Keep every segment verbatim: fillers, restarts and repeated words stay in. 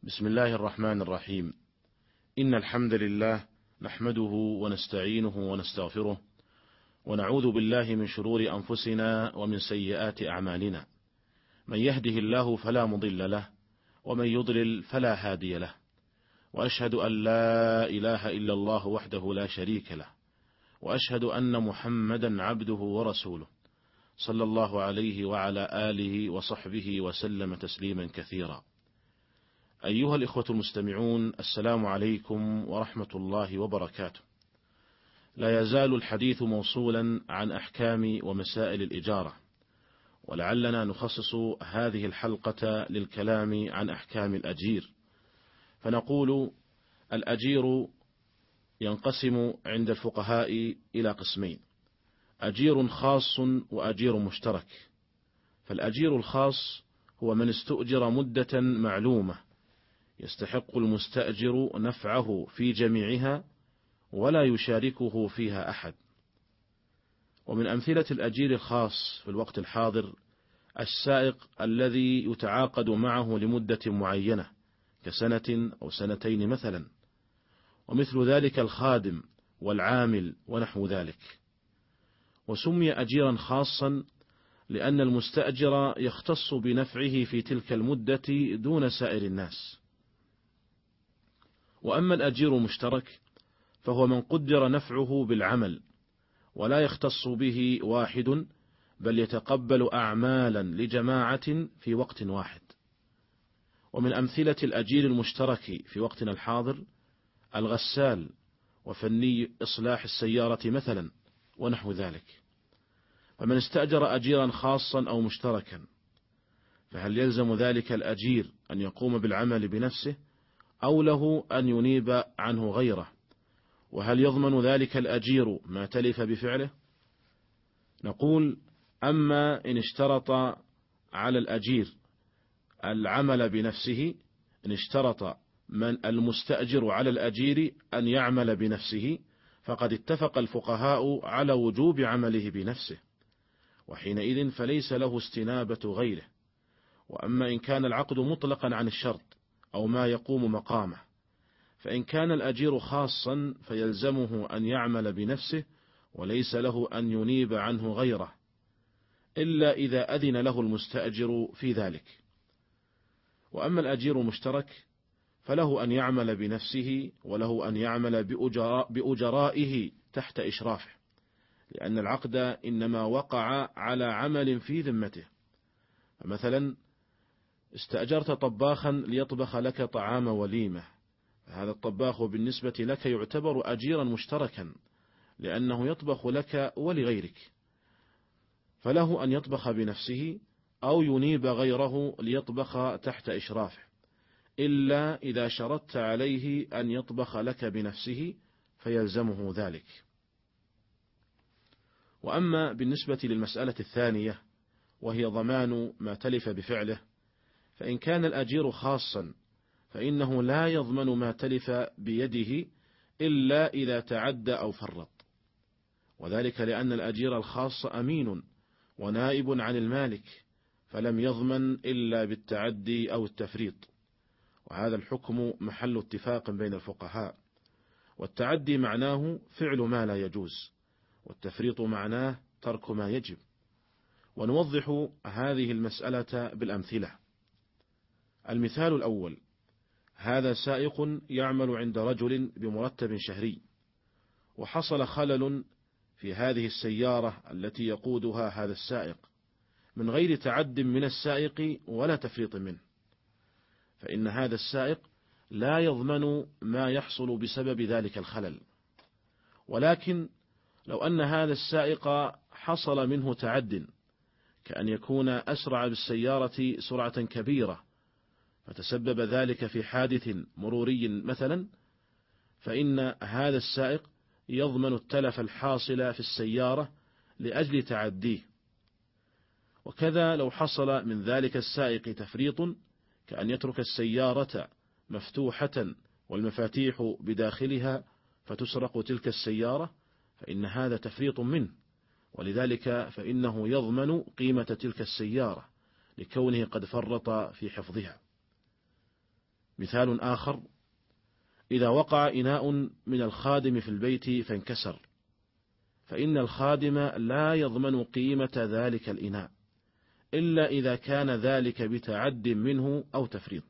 بسم الله الرحمن الرحيم. إن الحمد لله نحمده ونستعينه ونستغفره ونعوذ بالله من شرور أنفسنا ومن سيئات أعمالنا، من يهده الله فلا مضل له ومن يضلل فلا هادي له، وأشهد أن لا إله إلا الله وحده لا شريك له، وأشهد أن محمدا عبده ورسوله صلى الله عليه وعلى آله وصحبه وسلم تسليما كثيرا. أيها الإخوة المستمعون، السلام عليكم ورحمة الله وبركاته. لا يزال الحديث موصولا عن أحكام ومسائل الإجارة، ولعلنا نخصص هذه الحلقة للكلام عن أحكام الأجير. فنقول: الأجير ينقسم عند الفقهاء إلى قسمين: أجير خاص وأجير مشترك. فالأجير الخاص هو من استؤجر مدة معلومة يستحق المستأجر نفعه في جميعها ولا يشاركه فيها أحد. ومن أمثلة الأجير الخاص في الوقت الحاضر السائق الذي يتعاقد معه لمدة معينة كسنة أو سنتين مثلا، ومثل ذلك الخادم والعامل ونحو ذلك. وسمي أجيرا خاصا لأن المستأجر يختص بنفعه في تلك المدة دون سائر الناس. وأما الأجير مشترك فهو من قدر نفعه بالعمل ولا يختص به واحد، بل يتقبل أعمالا لجماعة في وقت واحد. ومن أمثلة الأجير المشترك في وقتنا الحاضر الغسال وفني إصلاح السيارة مثلا ونحو ذلك. فمن استأجر أجيرا خاصا أو مشتركا، فهل يلزم ذلك الأجير أن يقوم بالعمل بنفسه أو له أن ينيب عنه غيره؟ وهل يضمن ذلك الأجير ما تلف بفعله؟ نقول: أما إن اشترط على الأجير العمل بنفسه، إن اشترط من المستأجر على الأجير أن يعمل بنفسه، فقد اتفق الفقهاء على وجوب عمله بنفسه، وحينئذ فليس له استنابة غيره. وأما إن كان العقد مطلقا عن الشرط أو ما يقوم مقامه، فإن كان الأجير خاصا فيلزمه أن يعمل بنفسه وليس له أن ينيب عنه غيره، إلا إذا أذن له المستأجر في ذلك. وأما الأجير مشترك فله أن يعمل بنفسه وله أن يعمل بأجراء بأجرائه تحت إشرافه، لأن العقد إنما وقع على عمل في ذمته. فمثلا استأجرت طباخا ليطبخ لك طعام وليمة، هذا الطباخ بالنسبة لك يعتبر أجيرا مشتركا، لأنه يطبخ لك ولغيرك، فله أن يطبخ بنفسه أو ينيب غيره ليطبخ تحت إشرافه، إلا إذا شرطت عليه أن يطبخ لك بنفسه فيلزمه ذلك. وأما بالنسبة للمسألة الثانية وهي ضمان ما تلف بفعله، فإن كان الأجير خاصا فإنه لا يضمن ما تلف بيده إلا إذا تعدى أو فرط، وذلك لأن الأجير الخاص أمين ونائب عن المالك، فلم يضمن إلا بالتعدي أو التفريط، وهذا الحكم محل اتفاق بين الفقهاء. والتعدي معناه فعل ما لا يجوز، والتفريط معناه ترك ما يجب. ونوضح هذه المسألة بالأمثلة. المثال الأول: هذا سائق يعمل عند رجل بمرتب شهري، وحصل خلل في هذه السيارة التي يقودها هذا السائق من غير تعد من السائق ولا تفريط منه، فإن هذا السائق لا يضمن ما يحصل بسبب ذلك الخلل. ولكن لو أن هذا السائق حصل منه تعد، كأن يكون أسرع بالسيارة سرعة كبيرة فتسبب ذلك في حادث مروري مثلا، فإن هذا السائق يضمن التلف الحاصل في السيارة لأجل تعديه. وكذا لو حصل من ذلك السائق تفريط، كأن يترك السيارة مفتوحة والمفاتيح بداخلها فتسرق تلك السيارة، فإن هذا تفريط منه، ولذلك فإنه يضمن قيمة تلك السيارة لكونه قد فرط في حفظها. مثال آخر: إذا وقع إناء من الخادم في البيت فانكسر، فإن الخادم لا يضمن قيمة ذلك الإناء إلا إذا كان ذلك بتعد منه أو تفريط.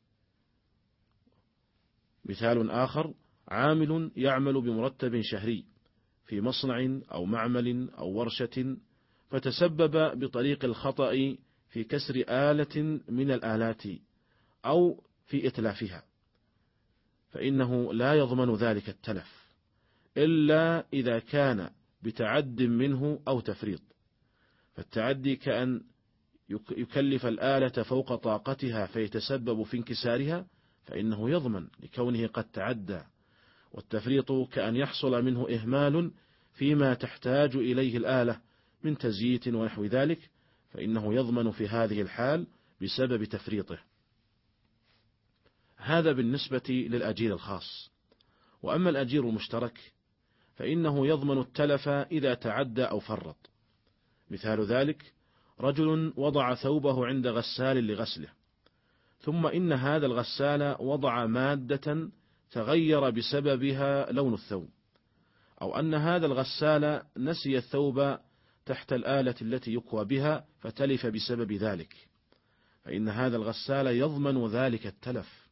مثال آخر: عامل يعمل بمرتب شهري في مصنع أو معمل أو ورشة، فتسبب بطريق الخطأ في كسر آلة من الآلات أو في إتلافها، فإنه لا يضمن ذلك التلف إلا إذا كان بتعد منه أو تفريط. فالتعدي كأن يكلف الآلة فوق طاقتها فيتسبب في انكسارها، فإنه يضمن لكونه قد تعدى. والتفريط كأن يحصل منه إهمال فيما تحتاج إليه الآلة من تزييت ونحو ذلك، فإنه يضمن في هذه الحال بسبب تفريطه. هذا بالنسبة للأجير الخاص. وأما الأجير المشترك فإنه يضمن التلف إذا تعدى أو فرط. مثال ذلك: رجل وضع ثوبه عند غسال لغسله، ثم إن هذا الغسال وضع مادة تغير بسببها لون الثوب، أو أن هذا الغسال نسي الثوب تحت الآلة التي يكوى بها فتلف بسبب ذلك، فإن هذا الغسال يضمن ذلك التلف.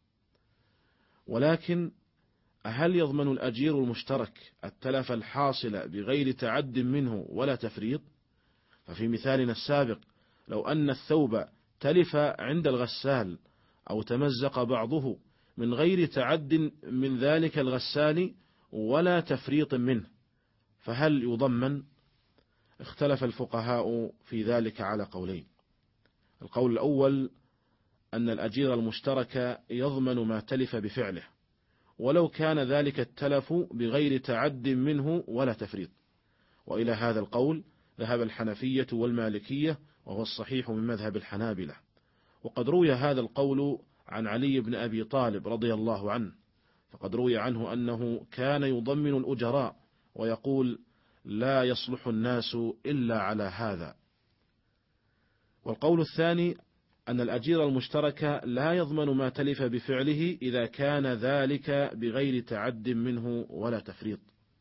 ولكن هل يضمن الأجير المشترك التلف الحاصل بغير تعد منه ولا تفريط؟ ففي مثالنا السابق لو أن الثوب تلف عند الغسال أو تمزق بعضه من غير تعد من ذلك الغسال ولا تفريط منه، فهل يضمن؟ اختلف الفقهاء في ذلك على قولين. القول الأول أن الأجير المشترك يضمن ما تلف بفعله ولو كان ذلك التلف بغير تعد منه ولا تفريط، وإلى هذا القول ذهب الحنفية والمالكية، وهو الصحيح من مذهب الحنابلة. وقد روي هذا القول عن علي بن أبي طالب رضي الله عنه، فقد روي عنه أنه كان يضمن الأجراء ويقول: لا يصلح الناس إلا على هذا. والقول الثاني أن الأجير المشترك لا يضمن ما تلف بفعله إذا كان ذلك بغير تعد منه ولا تفريط،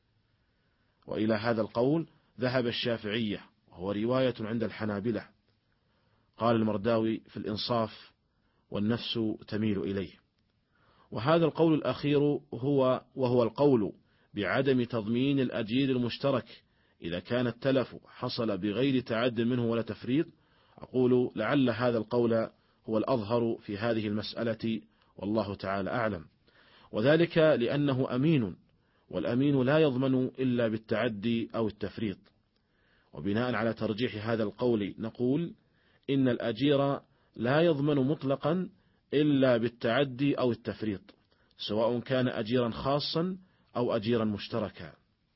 وإلى هذا القول ذهب الشافعية، وهو رواية عند الحنابلة. قال المرداوي في الإنصاف: والنفس تميل إليه. وهذا القول الأخير هو وهو القول بعدم تضمين الأجير المشترك إذا كان التلف حصل بغير تعد منه ولا تفريط. أقول لعل هذا القول هو الأظهر في هذه المسألة، والله تعالى أعلم، وذلك لأنه أمين، والأمين لا يضمن إلا بالتعدي أو التفريط. وبناء على ترجيح هذا القول نقول إن الأجير لا يضمن مطلقا إلا بالتعدي أو التفريط، سواء كان أجيرا خاصا أو أجيرا مشتركا.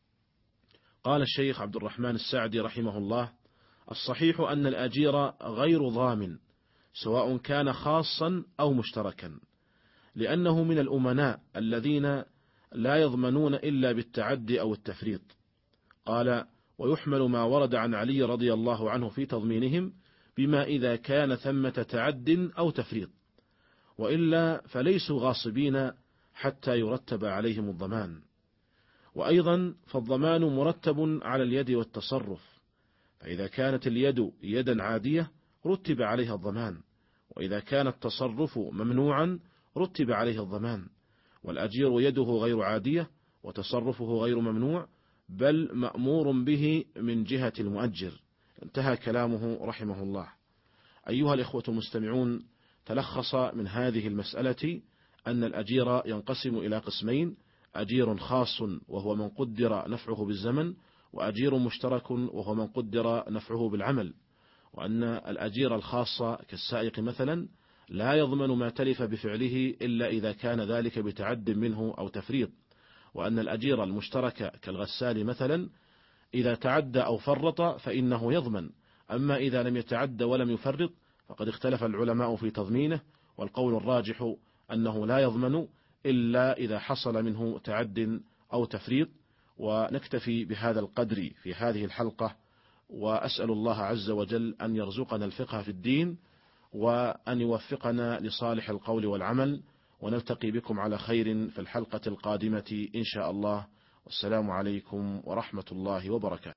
قال الشيخ عبد الرحمن السعدي رحمه الله: الصحيح أن الأجير غير ضامن سواء كان خاصا أو مشتركا، لأنه من الأمناء الذين لا يضمنون إلا بالتعدي أو التفريط. قال: ويحمل ما ورد عن علي رضي الله عنه في تضمينهم بما إذا كان ثمة تعد أو تفريط، وإلا فليسوا غاصبين حتى يرتب عليهم الضمان. وأيضا فالضمان مرتب على اليد والتصرف، فإذا كانت اليد يدا عادية رتب عليها الضمان، وإذا كان التصرف ممنوعا رتب عليه الضمان. والأجير يده غير عادية وتصرفه غير ممنوع، بل مأمور به من جهة المؤجر. انتهى كلامه رحمه الله. أيها الإخوة المستمعون، تلخص من هذه المسألة أن الأجير ينقسم إلى قسمين: أجير خاص وهو من قدر نفعه بالزمن، وأجير مشترك وهو من قدر نفعه بالعمل. وأن الأجير الخاص كالسائق مثلا لا يضمن ما تلف بفعله إلا إذا كان ذلك بتعد منه أو تفريط. وأن الأجير المشترك كالغسال مثلا إذا تعدى أو فرط فإنه يضمن، أما إذا لم يتعد ولم يفرط فقد اختلف العلماء في تضمينه، والقول الراجح أنه لا يضمن إلا إذا حصل منه تعد أو تفريط. ونكتفي بهذا القدر في هذه الحلقة، وأسأل الله عز وجل أن يرزقنا الفقه في الدين، وأن يوفقنا لصالح القول والعمل، ونلتقي بكم على خير في الحلقة القادمة إن شاء الله. والسلام عليكم ورحمة الله وبركاته.